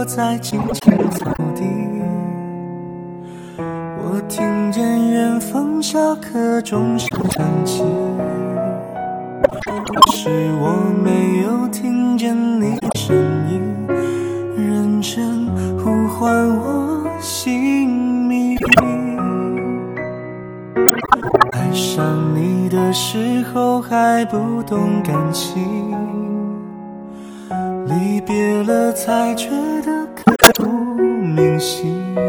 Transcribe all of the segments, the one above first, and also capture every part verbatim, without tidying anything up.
落在青青草地，我听见远方下课钟声响起，可是我没有听见你的声音，认真呼唤我姓名。爱上你的时候还不懂感情，离别了才觉得刻骨铭心。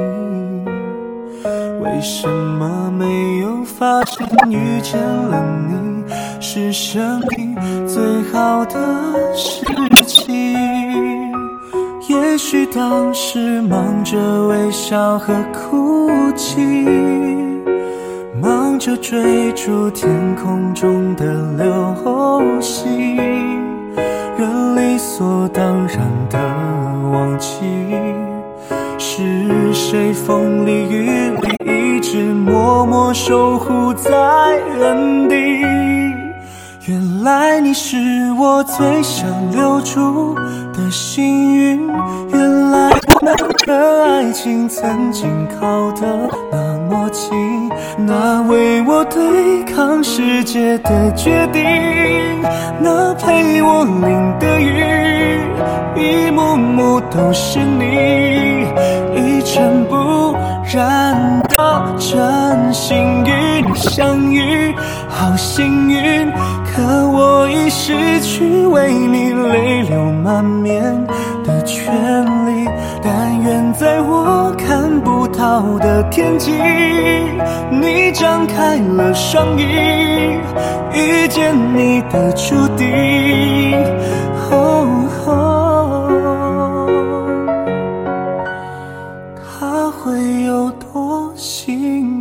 为什么没有发现遇见了你是生命最好的事情？也许当时忙着微笑和哭泣，忙着追逐天空中的流星，人理所当然的忘记是谁风里雨里一直默默守护在原地。原来你是我最想留住的幸运，原来我们的爱情曾经靠得那么近，那为我对抗世界的决定，那陪我淋的雨，一幕幕都是你，一尘不染的真心与你相遇，好幸运，可我已失去为你泪流满面的权利。但愿在我看不到的天际，你张开了双翼，遇见你的注定。哦哦，他会有多幸运？